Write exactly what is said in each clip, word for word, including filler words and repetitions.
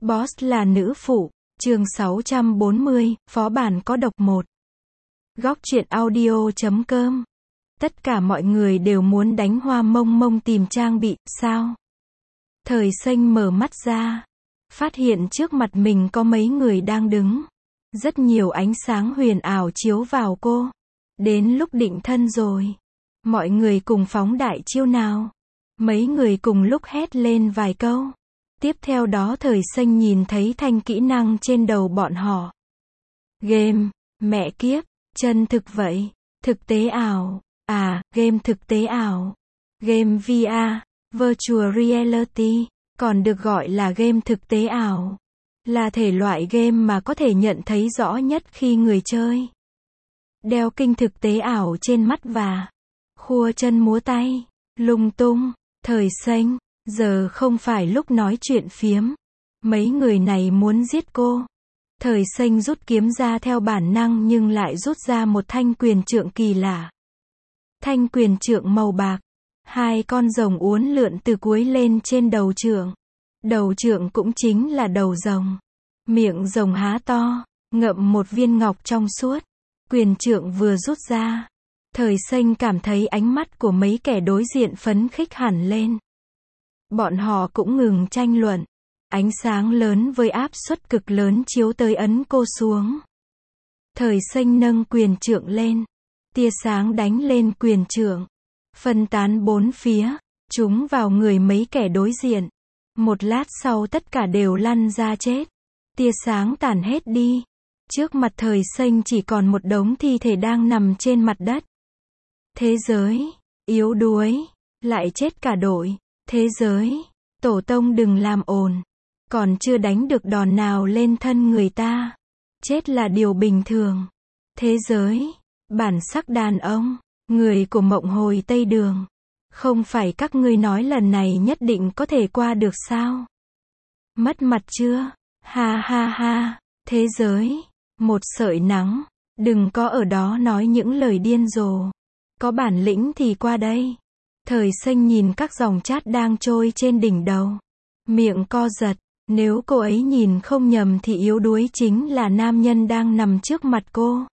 Boss là nữ phụ, chương sáu trăm bốn mươi, phó bản có độc một. Góc truyện audio chấm com. Tất cả mọi người đều muốn đánh Hoa Mông Mông tìm trang bị, sao? Thời Xanh mở mắt ra, phát hiện trước mặt mình có mấy người đang đứng. Rất nhiều ánh sáng huyền ảo chiếu vào cô. Đến lúc định thân rồi. Mọi người cùng phóng đại chiêu nào. Mấy người cùng lúc hét lên vài câu. Tiếp theo đó Thời Xanh nhìn thấy thanh kỹ năng trên đầu bọn họ. Game, mẹ kiếp, chân thực vậy, thực tế ảo, à, game thực tế ảo, game vê rờ, Virtual Reality, còn được gọi là game thực tế ảo, là thể loại game mà có thể nhận thấy rõ nhất khi người chơi đeo kinh thực tế ảo trên mắt và khua chân múa tay, lung tung. Thời Xanh, giờ không phải lúc nói chuyện phiếm. Mấy người này muốn giết cô. Thời Xanh rút kiếm ra theo bản năng nhưng lại rút ra một thanh quyền trượng kỳ lạ. Thanh quyền trượng màu bạc. Hai con rồng uốn lượn từ cuối lên trên đầu trượng. Đầu trượng cũng chính là đầu rồng. Miệng rồng há to, ngậm một viên ngọc trong suốt. Quyền trượng vừa rút ra. Thời Xanh cảm thấy ánh mắt của mấy kẻ đối diện phấn khích hẳn lên. Bọn họ cũng ngừng tranh luận. Ánh sáng lớn với áp suất cực lớn chiếu tới ấn cô xuống. Thời Xanh nâng quyền trượng lên. Tia sáng đánh lên quyền trượng. Phân tán bốn phía. Chúng vào người mấy kẻ đối diện. Một lát sau tất cả đều lăn ra chết. Tia sáng tản hết đi. Trước mặt Thời Xanh chỉ còn một đống thi thể đang nằm trên mặt đất. Thế giới, yếu đuối, lại chết cả đội. Thế giới, tổ tông đừng làm ồn. Còn chưa đánh được đòn nào lên thân người ta. Chết là điều bình thường. Thế giới, bản sắc đàn ông, người của mộng hồi Tây Đường. Không phải các ngươi nói lần này nhất định có thể qua được sao? Mất mặt chưa? Ha ha ha, thế giới, một sợi nắng, đừng có ở đó nói những lời điên rồ. Có bản lĩnh thì qua đây. Thời Xanh nhìn các dòng chat đang trôi trên đỉnh đầu. Miệng co giật. Nếu cô ấy nhìn không nhầm thì yếu đuối chính là nam nhân đang nằm trước mặt cô.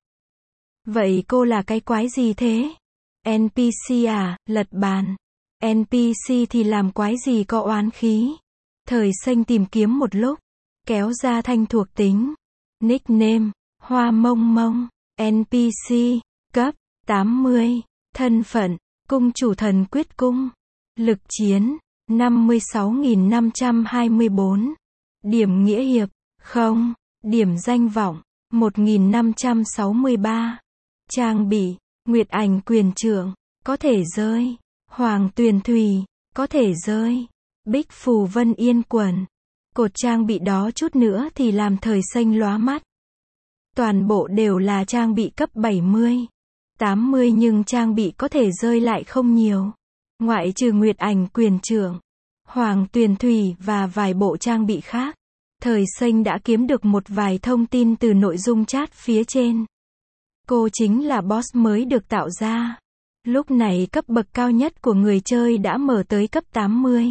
Vậy cô là cái quái gì thế? en pê xê à, lật bàn. en pê xê thì làm quái gì có oán khí. Thời Xanh tìm kiếm một lúc. Kéo ra thanh thuộc tính. Nickname, Hoa Mông Mông. en pê xê, cấp, tám mươi. Thân phận, cung chủ thần quyết cung. Lực chiến, năm mươi sáu nghìn năm trăm hai mươi bốn. Điểm nghĩa hiệp, không. Điểm danh vọng, một nghìn năm trăm sáu mươi ba. Trang bị, Nguyệt Ảnh quyền trượng, có thể rơi. Hoàng Tuyền Thủy, có thể rơi. Bích Phù Vân Yên Quần. Cột trang bị đó chút nữa thì làm Thời Xanh lóa mắt. Toàn bộ đều là trang bị cấp bảy mươi, tám mươi nhưng trang bị có thể rơi lại không nhiều. Ngoại trừ Nguyệt Ảnh quyền trượng, Hoàng Tuyền Thủy và vài bộ trang bị khác. Thời Xanh đã kiếm được một vài thông tin từ nội dung chat phía trên. Cô chính là boss mới được tạo ra. Lúc này cấp bậc cao nhất của người chơi đã mở tới cấp tám mươi.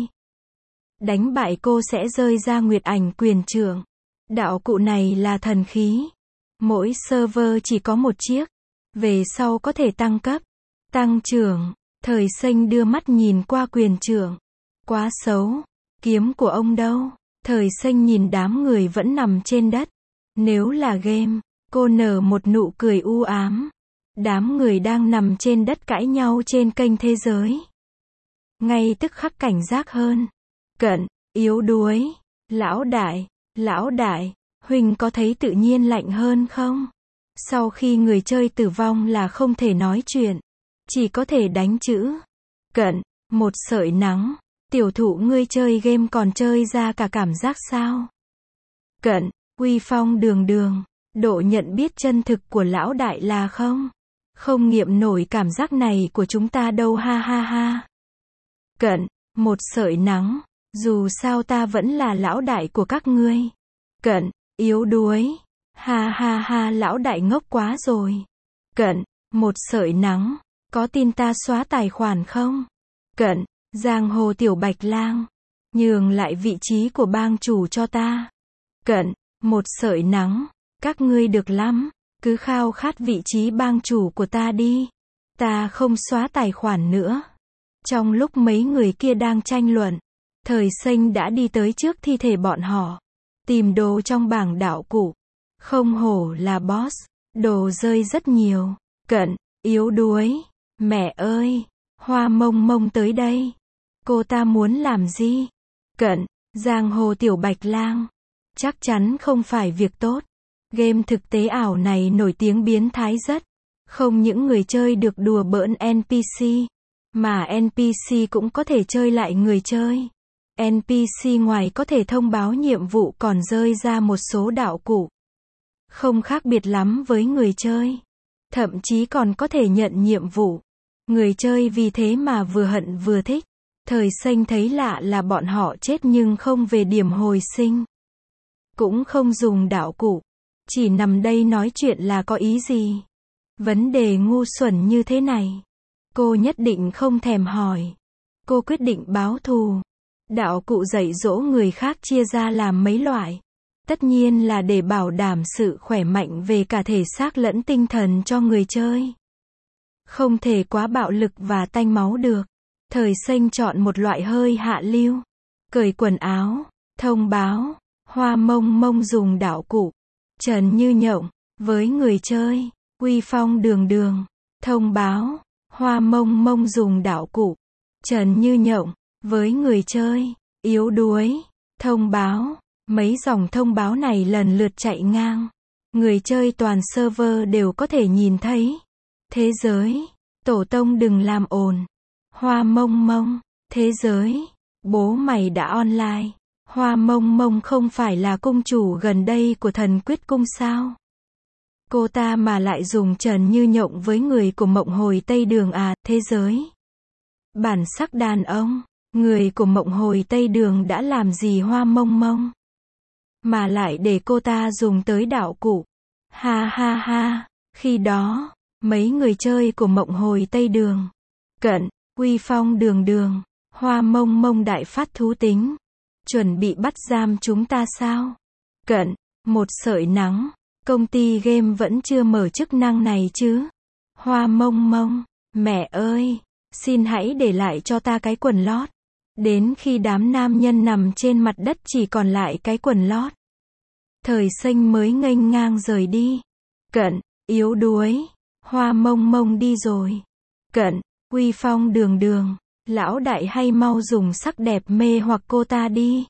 Đánh bại cô sẽ rơi ra Nguyệt Ảnh quyền trượng. Đạo cụ này là thần khí. Mỗi server chỉ có một chiếc. Về sau có thể tăng cấp, tăng trưởng. Thời Xanh đưa mắt nhìn qua quyền trượng. Quá xấu. Kiếm của ông đâu? Thời Xanh nhìn đám người vẫn nằm trên đất. Nếu là game, cô nở một nụ cười u ám. Đám người đang nằm trên đất cãi nhau trên kênh thế giới. Ngay tức khắc cảnh giác hơn. Cận, yếu đuối. Lão đại, lão đại, Huỳnh có thấy tự nhiên lạnh hơn không? Sau khi người chơi tử vong là không thể nói chuyện. Chỉ có thể đánh chữ. Cận, một sợi nắng. Tiểu thụ ngươi chơi game còn chơi ra cả cảm giác sao? Cận, uy phong đường đường. Độ nhận biết chân thực của lão đại là không? Không nghiệm nổi cảm giác này của chúng ta đâu ha ha ha. Cận, một sợi nắng. Dù sao ta vẫn là lão đại của các ngươi. Cận, yếu đuối. Ha ha ha lão đại ngốc quá rồi. Cận, một sợi nắng. Có tin ta xóa tài khoản không? Cận, giang hồ tiểu bạch lang. Nhường lại vị trí của bang chủ cho ta. Cận, một sợi nắng, các ngươi được lắm, cứ khao khát vị trí bang chủ của ta đi. Ta không xóa tài khoản nữa. Trong lúc mấy người kia đang tranh luận, Thời Xanh đã đi tới trước thi thể bọn họ, tìm đồ trong bảng đạo cụ. Không hổ là boss, đồ rơi rất nhiều. Cận, yếu đuối. Mẹ ơi, Hoa Mông Mông tới đây. Cô ta muốn làm gì? Cận, giang hồ tiểu bạch lang. Chắc chắn không phải việc tốt. Game thực tế ảo này nổi tiếng biến thái rất. Không những người chơi được đùa bỡn en pê xê, mà en pê xê cũng có thể chơi lại người chơi. en pê xê ngoài có thể thông báo nhiệm vụ còn rơi ra một số đạo cụ. Không khác biệt lắm với người chơi. Thậm chí còn có thể nhận nhiệm vụ. Người chơi vì thế mà vừa hận vừa thích. Thời Xanh thấy lạ là bọn họ chết nhưng không về điểm hồi sinh. Cũng không dùng đạo cụ. Chỉ nằm đây nói chuyện là có ý gì? Vấn đề ngu xuẩn như thế này. Cô nhất định không thèm hỏi. Cô quyết định báo thù. Đạo cụ dạy dỗ người khác chia ra làm mấy loại. Tất nhiên là để bảo đảm sự khỏe mạnh về cả thể xác lẫn tinh thần cho người chơi. Không thể quá bạo lực và tanh máu được. Thời Xanh chọn một loại hơi hạ lưu. Cởi quần áo. Thông báo. Hoa Mông Mông dùng đạo cụ. Trần Như Nhộng. Với người chơi. Uy phong đường đường. Thông báo. Hoa Mông Mông dùng đạo cụ. Trần Như Nhộng. Với người chơi. Yếu đuối. Thông báo. Mấy dòng thông báo này lần lượt chạy ngang. Người chơi toàn server đều có thể nhìn thấy. Thế giới. Tổ tông đừng làm ồn. Hoa Mông Mông. Thế giới. Bố mày đã online. Hoa Mông Mông không phải là cung chủ gần đây của Thần Quyết Cung sao? Cô ta mà lại dùng Trần Như Nhộng với người của Mộng Hồi Tây Đường à? Thế giới. Bản sắc đàn ông. Người của Mộng Hồi Tây Đường đã làm gì Hoa Mông Mông? Mà lại để cô ta dùng tới đạo cụ. Ha ha ha. Khi đó, mấy người chơi của Mộng Hồi Tây Đường. Cận, uy phong đường đường. Hoa Mông Mông đại phát thú tính. Chuẩn bị bắt giam chúng ta sao? Cận, một sợi nắng. Công ty game vẫn chưa mở chức năng này chứ? Hoa Mông Mông. Mẹ ơi, xin hãy để lại cho ta cái quần lót. Đến khi đám nam nhân nằm trên mặt đất chỉ còn lại cái quần lót. Thời Xanh mới nghênh ngang rời đi. Cận, yếu đuối. Hoa Mông Mông đi rồi. Cận, uy phong đường đường. Lão đại hay mau dùng sắc đẹp mê hoặc cô ta đi.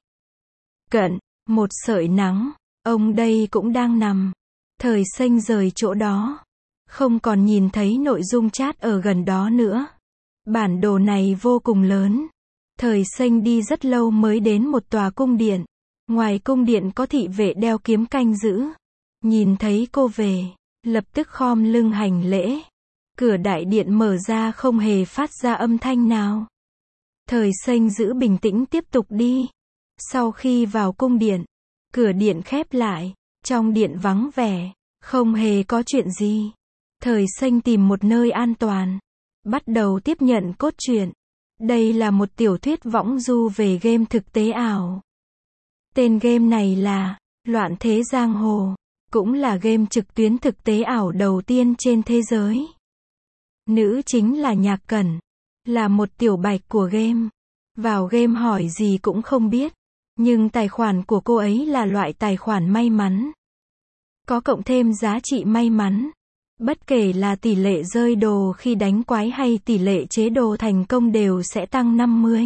Cận, một sợi nắng. Ông đây cũng đang nằm. Thời Xanh rời chỗ đó. Không còn nhìn thấy nội dung chat ở gần đó nữa. Bản đồ này vô cùng lớn. Thời Xanh đi rất lâu mới đến một tòa cung điện. Ngoài cung điện có thị vệ đeo kiếm canh giữ. Nhìn thấy cô về, lập tức khom lưng hành lễ. Cửa đại điện mở ra không hề phát ra âm thanh nào. Thời Xanh giữ bình tĩnh tiếp tục đi. Sau khi vào cung điện, cửa điện khép lại. Trong điện vắng vẻ, không hề có chuyện gì. Thời Xanh tìm một nơi an toàn. Bắt đầu tiếp nhận cốt truyện. Đây là một tiểu thuyết võng du về game thực tế ảo. Tên game này là Loạn Thế Giang Hồ. Cũng là game trực tuyến thực tế ảo đầu tiên trên thế giới. Nữ chính là Nhạc Cẩn. Là một tiểu bạch của game. Vào game hỏi gì cũng không biết. Nhưng tài khoản của cô ấy là loại tài khoản may mắn. Có cộng thêm giá trị may mắn. Bất kể là tỷ lệ rơi đồ khi đánh quái hay tỷ lệ chế đồ thành công đều sẽ tăng năm mươi.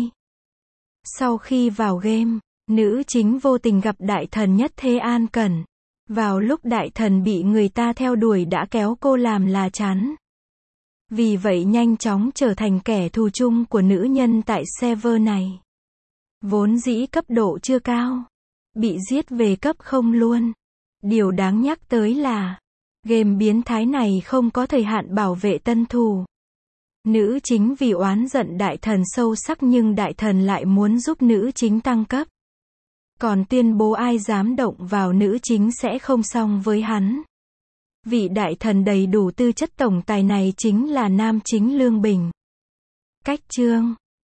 Sau khi vào game, nữ chính vô tình gặp đại thần Nhất Thế An Cẩn. Vào lúc đại thần bị người ta theo đuổi đã kéo cô làm là chắn. Vì vậy nhanh chóng trở thành kẻ thù chung của nữ nhân tại server này. Vốn dĩ cấp độ chưa cao. Bị giết về cấp không luôn. Điều đáng nhắc tới là game biến thái này không có thời hạn bảo vệ tân thủ. Nữ chính vì oán giận đại thần sâu sắc nhưng đại thần lại muốn giúp nữ chính tăng cấp. Còn tuyên bố ai dám động vào nữ chính sẽ không xong với hắn. Vị đại thần đầy đủ tư chất tổng tài này chính là nam chính Lương Bình. Cách chương